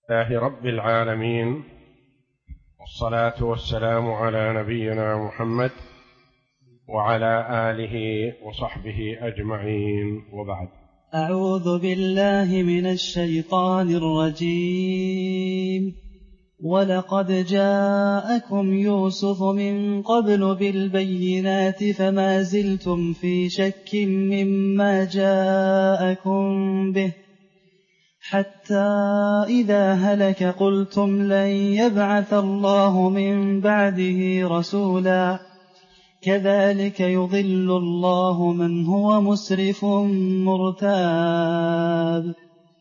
لله رب العالمين، والصلاة والسلام على نبينا محمد وعلى آله وصحبه أجمعين، وبعد. أعوذ بالله من الشيطان الرجيم. ولقد جاءكم يوسف من قبل بالبينات فما زلتم في شك مما جاءكم به، حتى إذا هلك قلتم لن يبعث الله من بعده رسولا، كذلك يضل الله من هو مسرف مرتاب.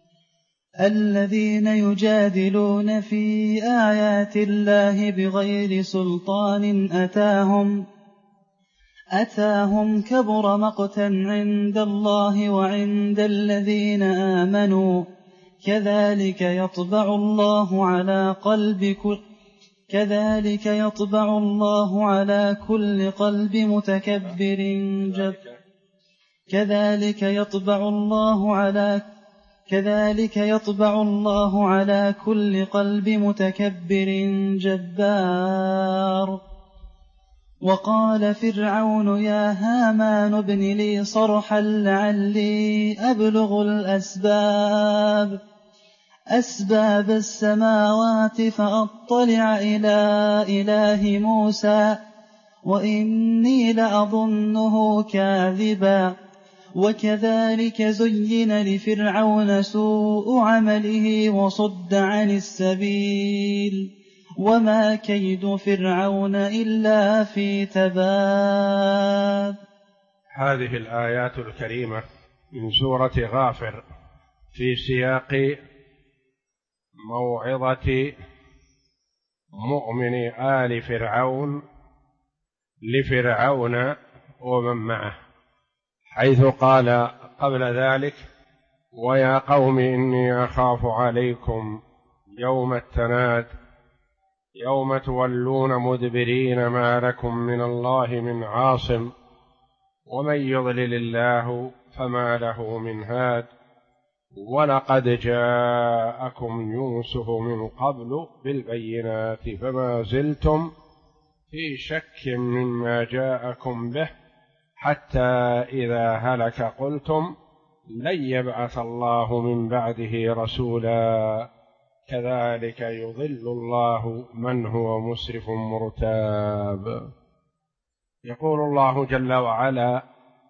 الذين يجادلون في آيات الله بغير سلطان أتاهم كبر مقتا عند الله وعند الذين آمنوا، كذلك يطبع الله على كل قلب متكبر جبار. وقال فرعون يا هامان ابن لي صرحا لعلي أبلغ أسباب السماوات فأطلع إلى إله موسى وإني لأظنه كاذبا. وكذلك زين لفرعون سوء عمله وصد عن السبيل، وما كيد فرعون إلا في تباب. هذه الآيات الكريمة من سورة غافر في سياق موعظة مؤمن آل فرعون لفرعون ومن معه، حيث قال قبل ذلك: ويا قوم إني أخاف عليكم يوم التناد يوم تولون مدبرين ما لكم من الله من عاصم ومن يضلل الله فما له من هاد ولقد جاءكم يوسف من قبل بالبينات فما زلتم في شك مما جاءكم به حتى إذا هلك قلتم لن يبعث الله من بعده رسولا، كذلك يضل الله من هو مسرف مرتاب. يقول الله جل وعلا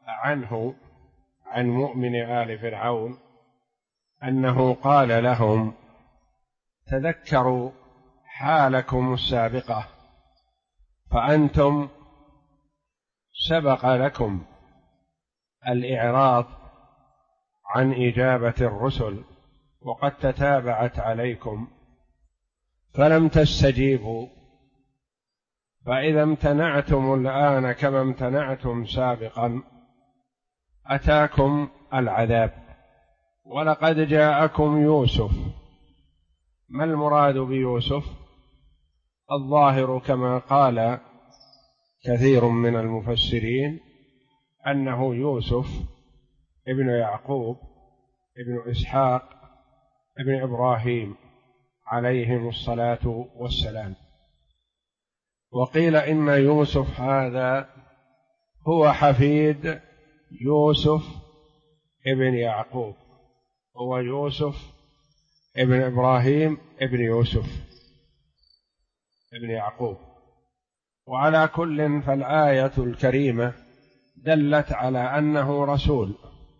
عن مؤمن آل فرعون أنه قال لهم: تذكروا حالكم السابقة، فأنتم سبق لكم الإعراض عن إجابة الرسل وقد تتابعت عليكم فلم تستجيبوا، فإذا امتنعتم الآن كما امتنعتم سابقا أتاكم العذاب. ولقد جاءكم يوسف. ما المراد بيوسف؟ الظاهر كما قال كثير من المفسرين أنه يوسف ابن يعقوب ابن إسحاق ابن إبراهيم عليهم الصلاة والسلام. وقيل إن يوسف هذا هو حفيد يوسف ابن يعقوب، هو يوسف ابن إبراهيم ابن يوسف ابن يعقوب. وعلى كل فالآية الكريمة دلت على أنه رسول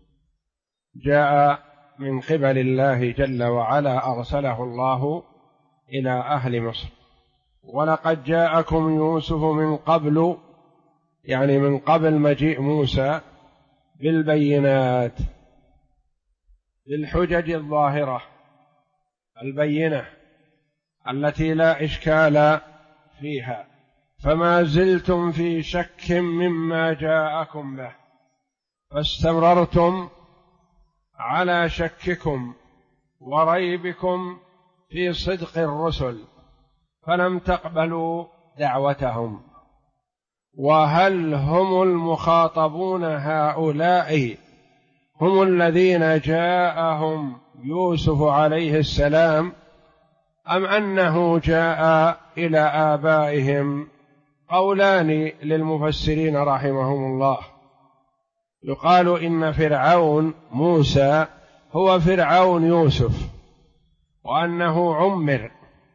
جاء من قبل الله جل وعلا، أرسله الله إلى أهل مصر. ولقد جاءكم يوسف من قبل، يعني من قبل مجيء موسى، بالبينات، بالحجج الظاهرة البينة التي لا إشكال فيها، فما زلتم في شك مما جاءكم به، فاستمررتم على شككم وريبكم في صدق الرسل فلم تقبلوا دعوتهم. وهل هم المخاطبون هؤلاء هم الذين جاءهم يوسف عليه السلام أم أنه جاء إلى آبائهم؟ قولان للمفسرين رحمهم الله. يقال إن فرعون موسى هو فرعون يوسف، وأنه عمر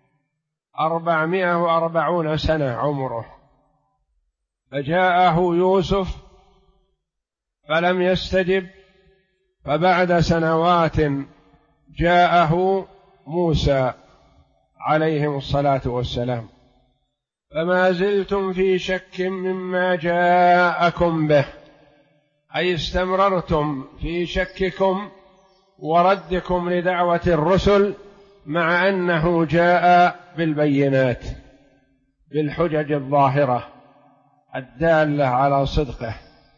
440 سنة عمره، فجاءه يوسف فلم يستجب، فبعد سنوات جاءه موسى عليهم الصلاة والسلام، فما زلتم في شك مما جاءكم به، أي استمررتم في شككم وردكم لدعوة الرسل، مع أنه جاء بالبينات بالحجج الظاهرة الدالة على صدقه،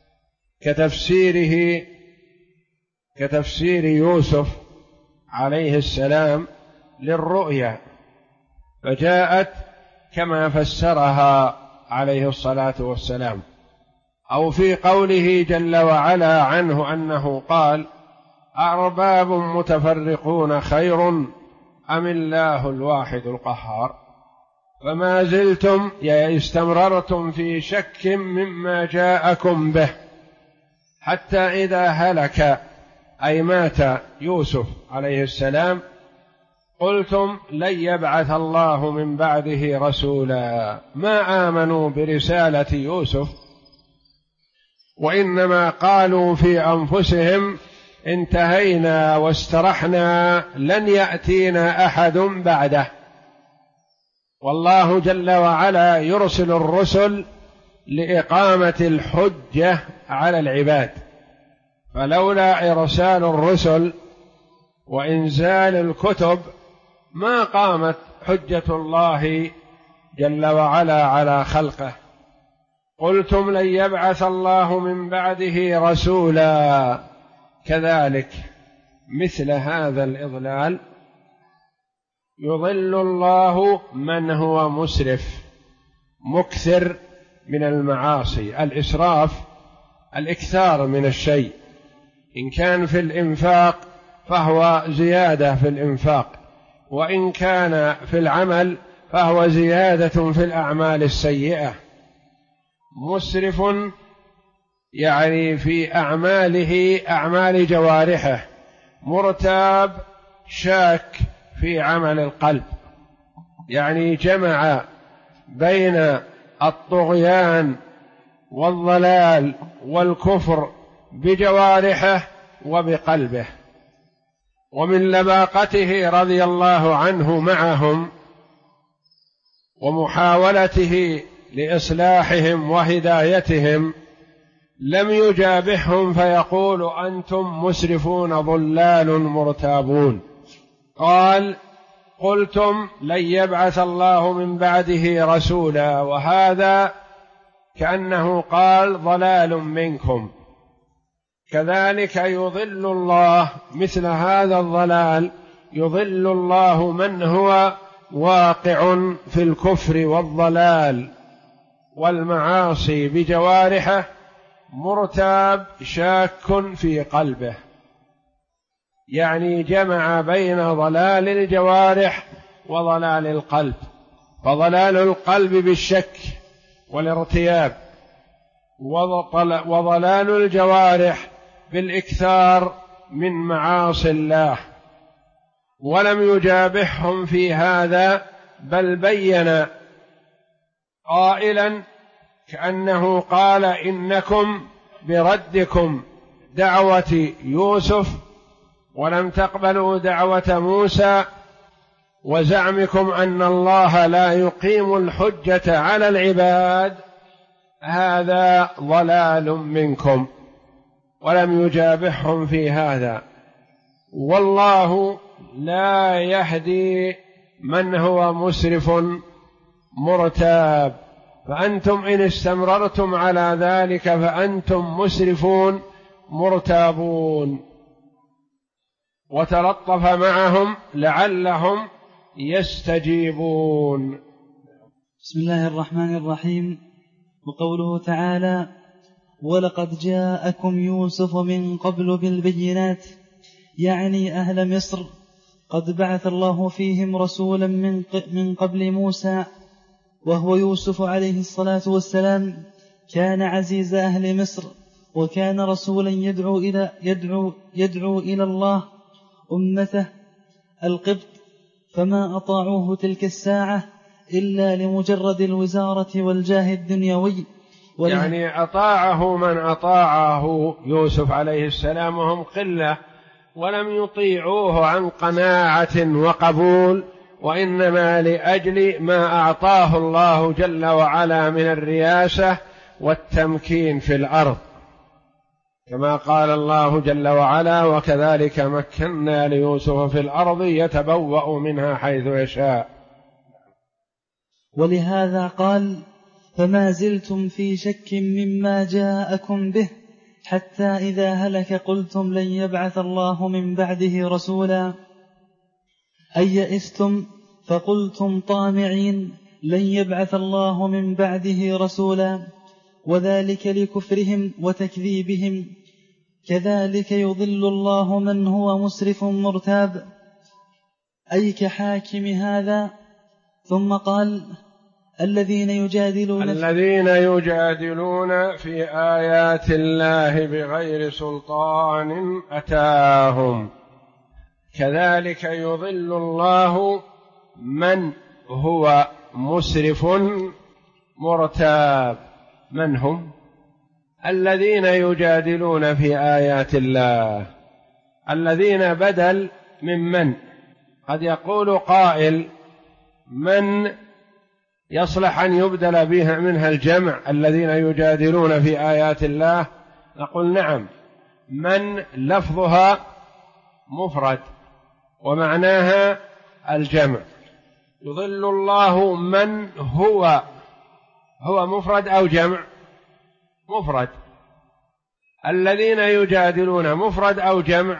كتفسير يوسف عليه السلام للرؤيا، فجاءت كما فسرها عليه الصلاة والسلام. أو في قوله جل وعلا عنه أنه قال: أأرباب متفرقون خير أم الله الواحد القهار. فما زلتم استمررتم في شك مما جاءكم به، حتى إذا هلك أي مات يوسف عليه السلام قلتم لن يبعث الله من بعده رسولا، ما آمنوا برسالة يوسف، وإنما قالوا في أنفسهم انتهينا واسترحنا لن يأتينا أحد بعده. والله جل وعلا يرسل الرسل لإقامة الحجة على العباد، فلولا إرسال الرسل وإنزال الكتب ما قامت حجة الله جل وعلا على خلقه. قلتم لن يبعث الله من بعده رسولا. كذلك مثل هذا الإضلال يضل الله من هو مسرف مكثر من المعاصي. الإسراف الإكثار من الشيء، إن كان في الإنفاق فهو زيادة في الإنفاق، وإن كان في العمل فهو زيادة في الأعمال السيئة. مسرف يعني في أعماله أعمال جوارحه، مرتاب شاك في عمل القلب، يعني جمع بين الطغيان والضلال والكفر بجوارحه وبقلبه. ومن لباقته رضي الله عنه معهم ومحاولته لإصلاحهم وهدايتهم لم يجابههم فيقول أنتم مسرفون ضلال مرتابون. قال قلتم لن يبعث الله من بعده رسولا، وهذا كأنه قال ضلال منكم. كذلك يضل الله مثل هذا الضلال، يضل الله من هو واقع في الكفر والضلال والمعاصي بجوارحه، مرتاب شاك في قلبه، يعني جمع بين ضلال الجوارح وضلال القلب. فضلال القلب بالشك والارتياب، وضلال الجوارح بالإكثار من معاصي الله. ولم يجابههم في هذا، بل بين قائلا كأنه قال إنكم بردكم دعوة يوسف ولم تقبلوا دعوة موسى، وزعمكم أن الله لا يقيم الحجة على العباد، هذا ضلال منكم. ولم يجابههم في هذا. والله لا يهدي من هو مسرف مرتاب، فأنتم إن استمررتم على ذلك فأنتم مسرفون مرتابون. وتلطف معهم لعلهم يستجيبون. بسم الله الرحمن الرحيم. وقوله تعالى: ولقد جاءكم يوسف من قبل بالبينات، يعني أهل مصر، قد بعث الله فيهم رسولا من قبل موسى وهو يوسف عليه الصلاة والسلام، كان عزيز أهل مصر، وكان رسولا يدعو إلى الله أمته القبط، فما أطاعوه تلك الساعة إلا لمجرد الوزارة والجاه الدنيوي. يعني أطاعه من أطاعه يوسف عليه السلام وهم قلة، ولم يطيعوه عن قناعة وقبول، وإنما لأجل ما أعطاه الله جل وعلا من الرياسة والتمكين في الأرض، كما قال الله جل وعلا: وكذلك مكنا ليوسف في الأرض يتبوأ منها حيث يشاء. ولهذا قال: فما زلتم في شك مما جاءكم به حتى إذا هلك قلتم لن يبعث الله من بعده رسولا، أي يئستم فقلتم طامعين لن يبعث الله من بعده رسولا، وذلك لكفرهم وتكذيبهم. كذلك يضل الله من هو مسرف مرتاب، أي كحاكم هذا. ثم قال: الذين يجادلون في آيات الله بغير سلطان أتاهم، كذلك يضل الله من هو مسرف مرتاب. من هم الذين يجادلون في آيات الله؟ الذين بدل من. قد يقول قائل: من يصلح أن يبدل بها منها الجمع الذين يجادلون في آيات الله؟ نقول: نعم، من لفظها مفرد ومعناها الجمع. يضل الله من هو مفرد أو جمع؟ مفرد. الذين يجادلون مفرد أو جمع؟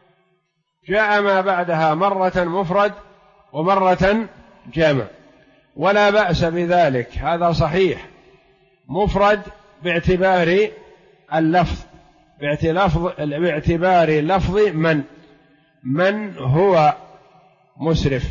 جاء ما بعدها مرة مفرد ومرة جمع، ولا بأس بذلك، هذا صحيح. مفرد باعتبار اللفظ، باعتبار لفظ من هو مسرف.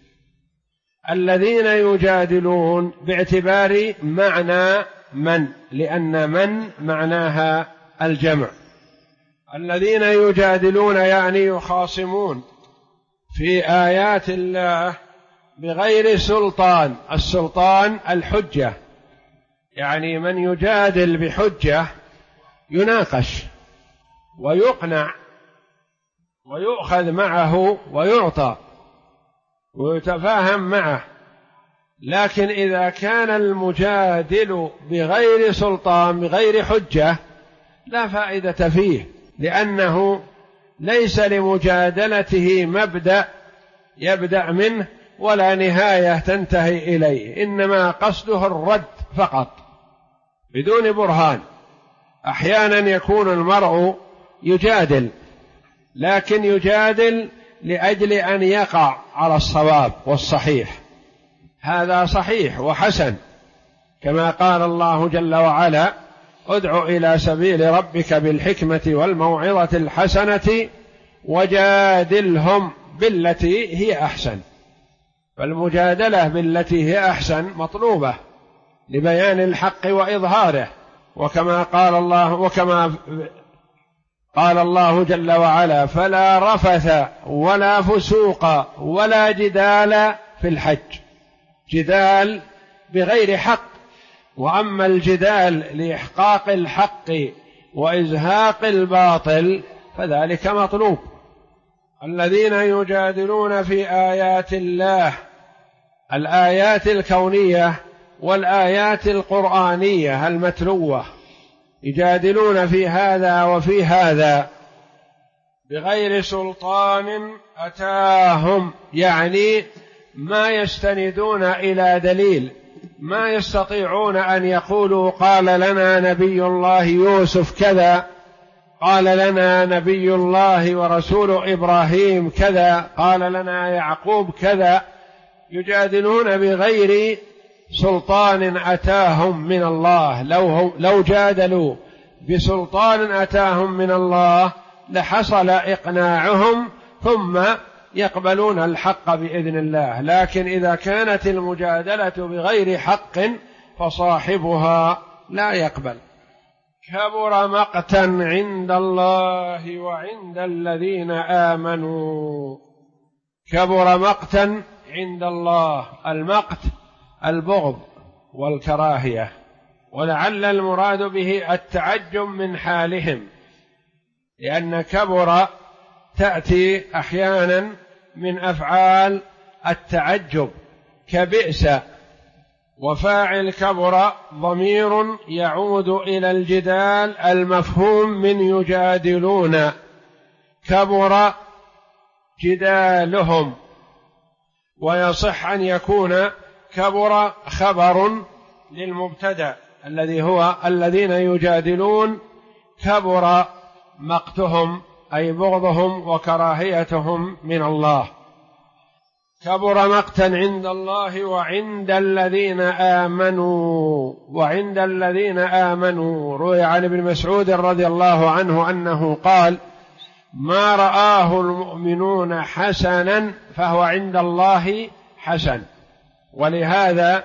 الذين يجادلون باعتبار معنى من، لأن من معناها الجمع. الذين يجادلون يعني يخاصمون في آيات الله بغير سلطان. السلطان الحجة، يعني من يجادل بحجة يناقش ويقنع ويؤخذ معه ويعطى ويتفاهم معه. لكن إذا كان المجادل بغير سلطان بغير حجة لا فائدة فيه، لأنه ليس لمجادلته مبدأ يبدأ منه ولا نهاية تنتهي إليه، إنما قصده الرد فقط بدون برهان. أحيانا يكون المرء يجادل، لكن يجادل لأجل أن يقع على الصواب والصحيح، هذا صحيح وحسن، كما قال الله جل وعلا: ادع إلى سبيل ربك بالحكمة والموعظة الحسنة وجادلهم بالتي هي أحسن. فالمجادلة بالتي هي أحسن مطلوبة لبيان الحق وإظهاره، وكما قال الله جل وعلا: فلا رفث ولا فسوق ولا جدال في الحج. جدال بغير حق، وأما الجدال لإحقاق الحق وإزهاق الباطل فذلك مطلوب. الذين يجادلون في آيات الله، الآيات الكونية والآيات القرآنية المتلوة، يجادلون في هذا وفي هذا بغير سلطان أتاهم، يعني ما يستندون إلى دليل، ما يستطيعون أن يقولوا قال لنا نبي الله يوسف كذا، قال لنا نبي الله ورسول إبراهيم كذا، قال لنا يعقوب كذا. يجادلون بغير سلطان أتاهم من الله. لو جادلوا بسلطان أتاهم من الله لحصل إقناعهم ثم يقبلون الحق بإذن الله، لكن إذا كانت المجادلة بغير حق فصاحبها لا يقبل. كبر مقتا عند الله وعند الذين آمنوا. كبر مقتا عند الله، المقت البغض والكراهية، ولعل المراد به التعجب من حالهم، لأن كبر تأتي أحيانا من أفعال التعجب كبئس، وفاعل كبر ضمير يعود إلى الجدال المفهوم من يجادلون، كبر جدالهم. ويصح أن يكون كبر خبر للمبتدأ الذي هو الذين يجادلون، كبر مقتهم أي بغضهم وكراهيتهم من الله. كبر مقتا عند الله وعند الذين آمنوا. وعند الذين آمنوا روي عن ابن مسعود رضي الله عنه أنه قال: ما رآه المؤمنون حسنا فهو عند الله حسن. ولهذا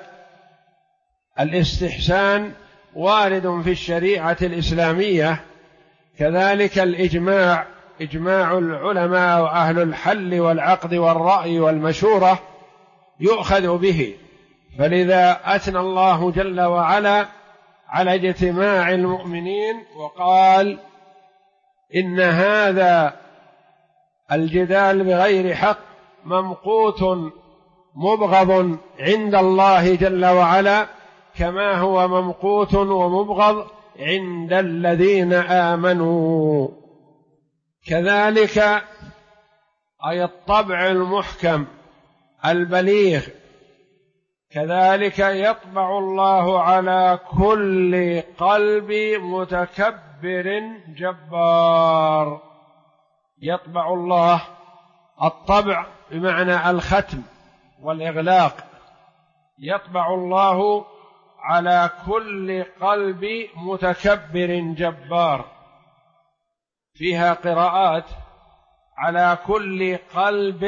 الاستحسان وارد في الشريعة الإسلامية، كذلك الإجماع، إجماع العلماء وأهل الحل والعقد والرأي والمشورة يؤخذ به. فلذا أثنى الله جل وعلا على اجتماع المؤمنين وقال: إن هذا الجدال بغير حق ممقوت مبغض عند الله جل وعلا، كما هو ممقوت ومبغض عند الذين آمنوا. كذلك أي الطبع المحكم البليغ، كذلك يطبع الله على كل قلب متكبر جبار. يطبع الله، الطبع بمعنى الختم والإغلاق، يطبع الله على كل قلب متكبر جبار. فيها قراءات على كل قلب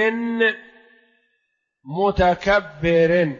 متكبر،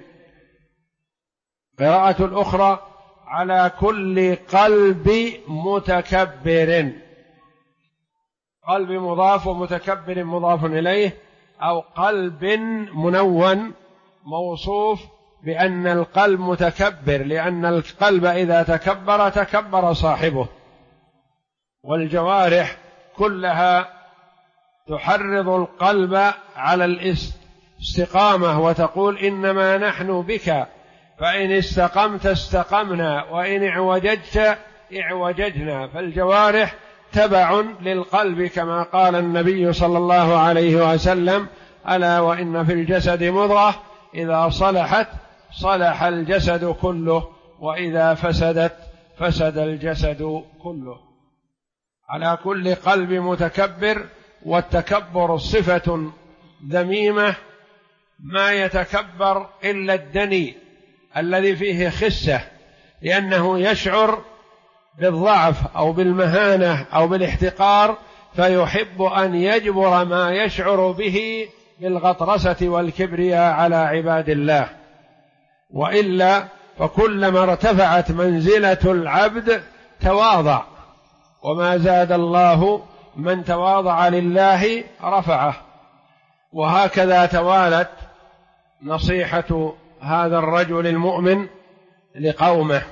قراءة الأخرى على كل قلب متكبر، قلب مضاف ومتكبر مضاف إليه، أو قلب منون موصوف بأن القلب متكبر، لأن القلب إذا تكبر تكبر صاحبه. والجوارح كلها تحرض القلب على الاستقامة وتقول: إنما نحن بك، فإن استقمت استقمنا، وإن اعوججت اعوججنا. فالجوارح تبع للقلب، كما قال النبي صلى الله عليه وسلم: ألا وإن في الجسد مضغة إذا صلحت صلح الجسد كله، وإذا فسدت فسد الجسد كله. على كل قلب متكبر. والتكبر صفة ذميمة، ما يتكبر إلا الدني الذي فيه خسة، لأنه يشعر بالضعف أو بالمهانة أو بالاحتقار، فيحب أن يجبر ما يشعر به بالغطرسة والكبرياء على عباد الله. وإلا فكلما ارتفعت منزلة العبد تواضع، وما زاد الله من تواضع لله رفعه. وهكذا توالت نصيحة هذا الرجل المؤمن لقومه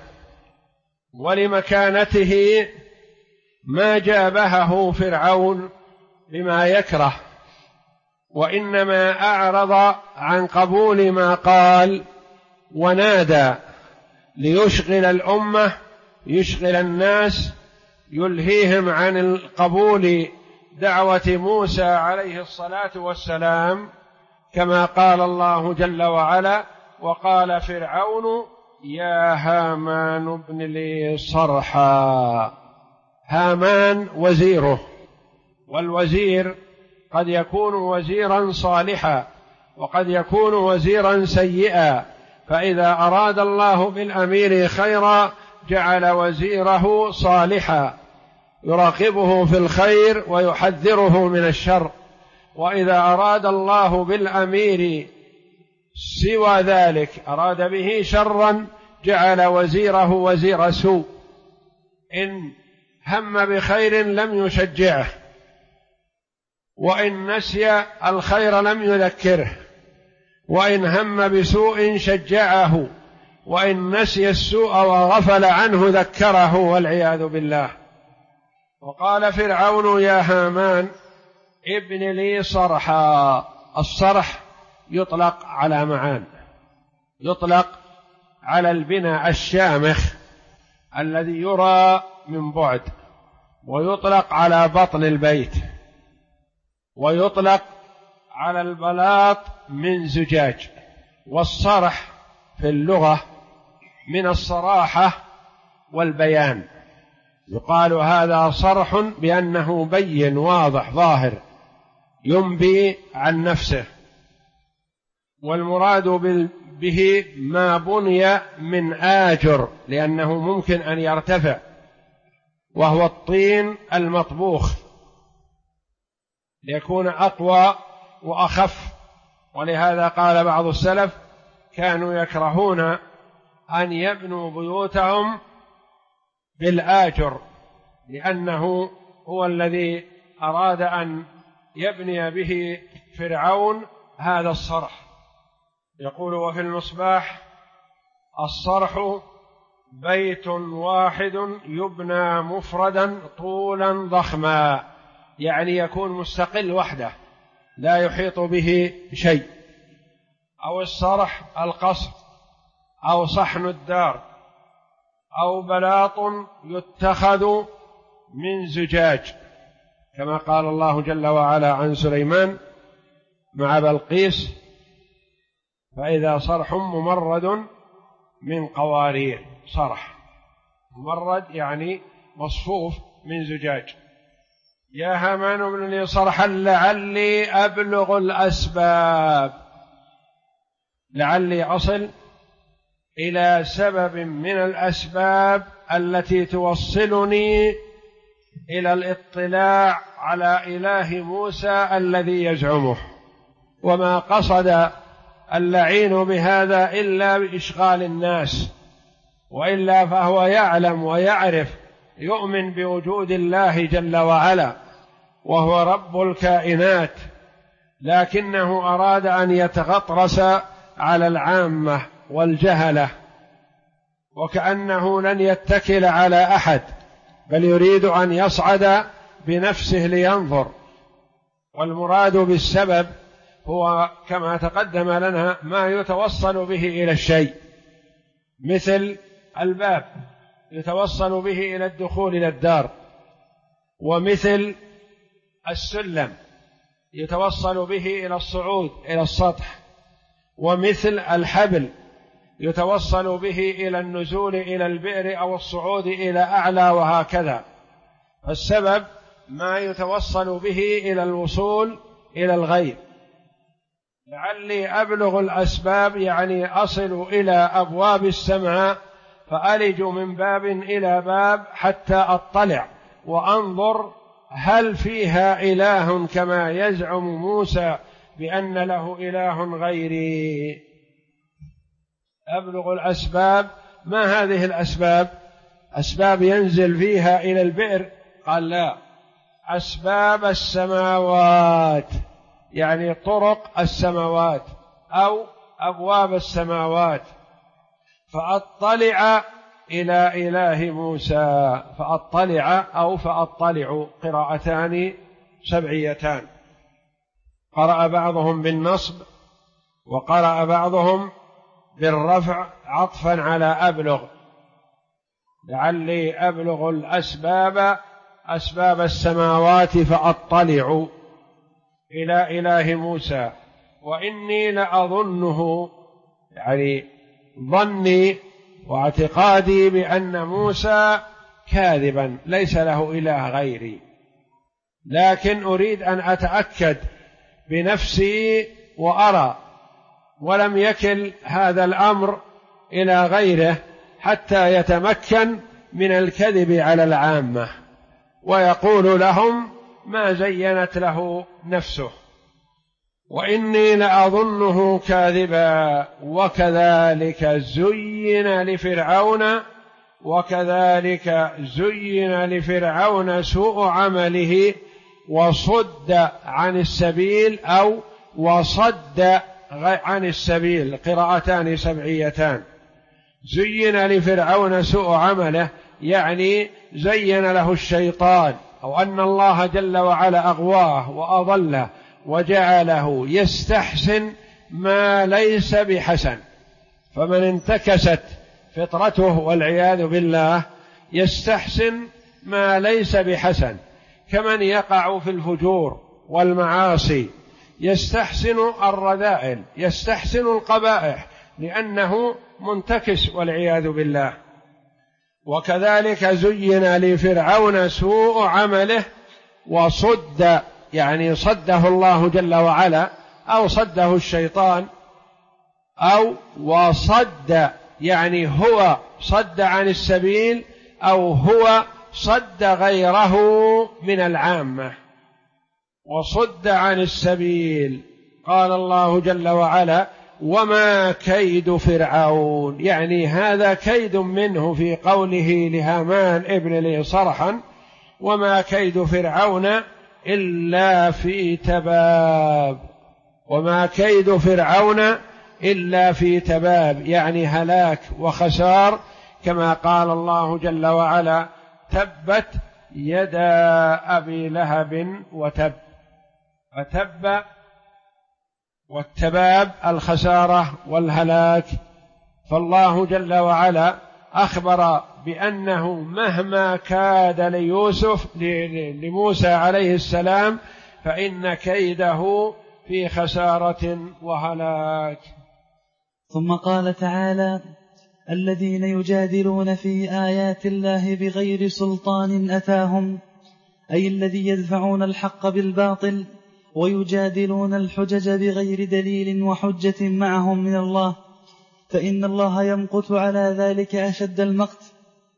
ولمكانته، ما جابهه فرعون بما يكره، وإنما أعرض عن قبول ما قال، ونادى ليشغل الأمة، يشغل الناس، يلهيهم عن القبول دعوة موسى عليه الصلاة والسلام، كما قال الله جل وعلا: وقال فرعون يا هامان ابن لي صرحا. هامان وزيره، والوزير قد يكون وزيرا صالحا وقد يكون وزيرا سيئا، فإذا أراد الله بالأمير خيرا جعل وزيره صالحا يراقبه في الخير ويحذره من الشر. وإذا أراد الله بالأمير سوى ذلك أراد به شرا جعل وزيره وزير سوء، إن هم بخير لم يشجعه، وإن نسي الخير لم يذكره، وإن هم بسوء شجعه، وإن نسي السوء وغفل عنه ذكره، والعياذ بالله. وقال فرعون يا هامان ابن لي صرحا. الصرح يطلق على معان، يطلق على البناء الشامخ الذي يرى من بعد، ويطلق على بطن البيت، ويطلق على البلاط من زجاج. والصرح في اللغة من الصراحة والبيان، يقال هذا صرح بأنه بين واضح ظاهر ينبي عن نفسه. والمراد به ما بني من آجر، لأنه ممكن أن يرتفع، وهو الطين المطبوخ ليكون أقوى وأخف. ولهذا قال بعض السلف كانوا يكرهون أن يبنوا بيوتهم بالآجر، لأنه هو الذي أراد أن يبني به فرعون هذا الصرح. يقول وفي المصباح الصرح بيت واحد يبنى مفردا طولا ضخما، يعني يكون مستقل وحده لا يحيط به شيء. أو الصرح القصر، أو صحن الدار، أو بلاط يتخذ من زجاج، كما قال الله جل وعلا عن سليمان مع بلقيس فإذا صرح ممرد من قوارير. صرح ممرد يعني مصفوف من زجاج. يا هامان ابن لي صرحا لعلي أبلغ الأسباب، لعلي أصل إلى سبب من الأسباب التي توصلني إلى الاطلاع على إله موسى الذي يزعمه. وما قصد اللعين بهذا إلا بإشغال الناس، وإلا فهو يعلم ويعرف يؤمن بوجود الله جل وعلا وهو رب الكائنات، لكنه أراد أن يتغطرس على العامة والجهلة، وكأنه لن يتكل على أحد، بل يريد أن يصعد بنفسه لينظر. والمراد بالسبب هو كما تقدم لنا ما يتوصل به إلى الشيء، مثل الباب يتوصل به إلى الدخول إلى الدار، ومثل السلم يتوصل به إلى الصعود إلى السطح، ومثل الحبل يتوصل به إلى النزول إلى البئر أو الصعود إلى أعلى، وهكذا. فالسبب ما يتوصل به إلى الوصول إلى الغيب. لعلي أبلغ الأسباب يعني أصل إلى أبواب السماء فألج من باب إلى باب حتى أطلع وأنظر هل فيها إله كما يزعم موسى بأن له إله غيري. أبلغ الأسباب، ما هذه الأسباب؟ أسباب ينزل فيها إلى البئر؟ قال لا، أسباب السماوات، يعني طرق السماوات أو أبواب السماوات، فأطلع إلى إله موسى. فأطلع أو فأطلع قراءتان سبعيتان، قرأ بعضهم بالنصب وقرأ بعضهم بالرفع عطفا على أبلغ. لعلي أبلغ الأسباب أسباب السماوات فأطلع إلى إله موسى وإني لأظنه، يعني ظني واعتقادي بأن موسى كاذبا ليس له إله غيري، لكن أريد أن أتأكد بنفسي وأرى، ولم يكل هذا الأمر إلى غيره حتى يتمكن من الكذب على العامة ويقول لهم ما زينت له نفسه. وإني لأظنه كاذبا وكذلك زين لفرعون سوء عمله وصد عن السبيل أو وصد عن السبيل، قراءتان سبعيتان. زين لفرعون سوء عمله يعني زين له الشيطان، أو أن الله جل وعلا أغواه وأضله وجعله يستحسن ما ليس بحسن، فمن انتكست فطرته والعياذ بالله يستحسن ما ليس بحسن، كمن يقع في الفجور والمعاصي يستحسن الرذائل، يستحسن القبائح لأنه منتكس والعياذ بالله. وكذلك زين لفرعون سوء عمله وصد يعني صده الله جل وعلا أو صده الشيطان، أو وصد يعني هو صد عن السبيل أو هو صد غيره من العامة. وصد عن السبيل، قال الله جل وعلا وما كيد فرعون، يعني هذا كيد منه في قوله لهامان ابن لي صرحا وما كيد فرعون إلا في تباب، وما كيد فرعون إلا في تباب يعني هلاك وخسار، كما قال الله جل وعلا تبت يدا أبي لهب وتب. فتب والتباب الخسارة والهلاك، فالله جل وعلا أخبر بأنه مهما كاد لموسى عليه السلام فإن كيده في خسارة وهلاك. ثم قال تعالى الذين يجادلون في آيات الله بغير سلطان أتاهم، أي الذي يدفعون الحق بالباطل ويجادلون الحجج بغير دليل وحجة معهم من الله، فإن الله يمقت على ذلك أشد المقت.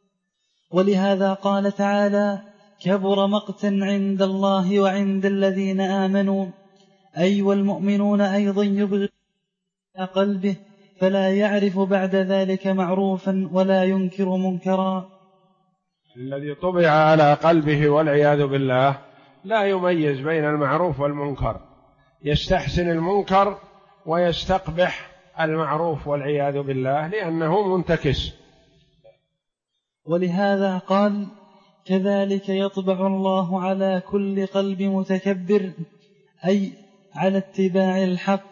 ولهذا قال تعالى كبر مقتا عند الله وعند الذين آمنوا، أي والمؤمنون أيضا يبغض قلبه فلا يعرف بعد ذلك معروفا ولا ينكر منكرا. الذي طبع على قلبه والعياذ بالله لا يميز بين المعروف والمنكر، يستحسن المنكر ويستقبح المعروف والعياذ بالله لأنه منتكس. ولهذا قال كذلك يطبع الله على كل قلب متكبر، أي على اتباع الحق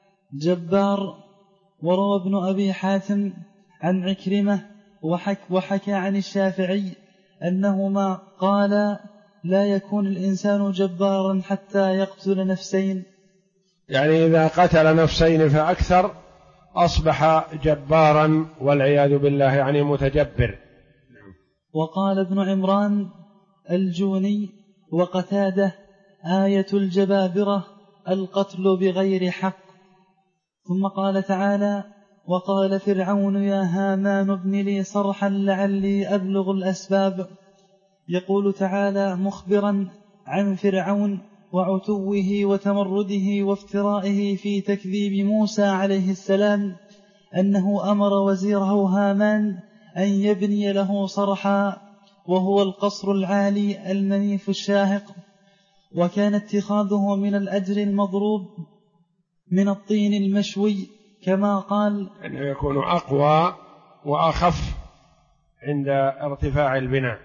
جبار. وروى ابن أبي حاتم عن عكرمة وحكى عن الشافعي أنهما قال لا يكون الإنسان جبارا حتى يقتل نفسين، يعني إذا قتل نفسين فأكثر أصبح جبارا والعياذ بالله يعني متجبر. وقال ابن عمران الجوني وقتاده آية الجبابرة القتل بغير حق. ثم قال تعالى وقال فرعون يا هامان ابن لي صرحا لعلي أبلغ الأسباب. يقول تعالى مخبرا عن فرعون وعتوه وتمرده وافترائه في تكذيب موسى عليه السلام أنه أمر وزيره هامان أن يبني له صرحا وهو القصر العالي المنيف الشاهق، وكان اتخاذه من الأجر المضروب من الطين المشوي كما قال أنه يكون أقوى وأخف عند ارتفاع البناء،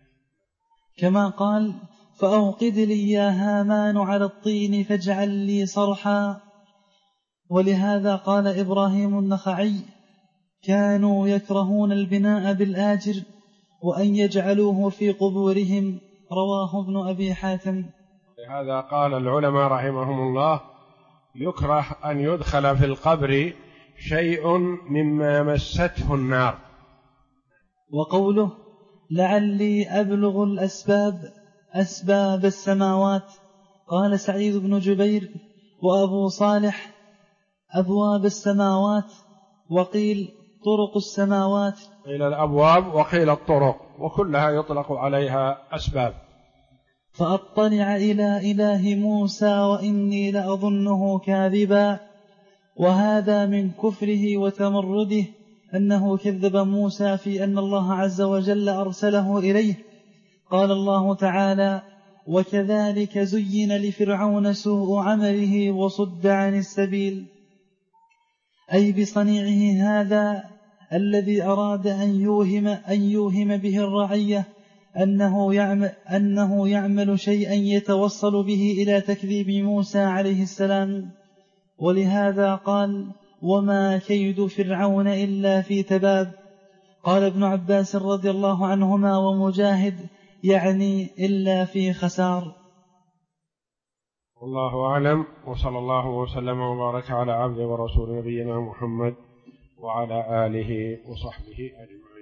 كما قال فأوقد لي يا هامان على الطين فاجعل لي صرحا. ولهذا قال إبراهيم النخعي كانوا يكرهون البناء بالآجر وأن يجعلوه في قبورهم، رواه ابن أبي حاتم. لهذا قال العلماء رحمهم الله يكره أن يدخل في القبر شيء مما مسته النار. وقوله لعلي أبلغ أسباب السماوات، قال سعيد بن جبير وأبو صالح أبواب السماوات، وقيل طرق السماوات، قيل الأبواب وقيل الطرق، وكلها يطلق عليها أسباب. فأطلع إلى إله موسى وإني لأظنه كاذبا. وهذا من كفره وتمرده أنه كذب موسى في أن الله عز وجل أرسله إليه. قال الله تعالى: وكذلك زين لفرعون سوء عمله وصد عن السبيل، أي بصنيعه هذا الذي أراد أن يوهم به الرعية أنه يعمل شيئا يتوصل به إلى تكذيب موسى عليه السلام. ولهذا قال: وما كيد فرعون إلا في تباب. قال ابن عباس رضي الله عنهما ومجاهد: يعني إلا في خسار. والله أعلم، وصلى الله وسلم وبارك على عبده ورسول نبينا محمد وعلى آله وصحبه أجمعين.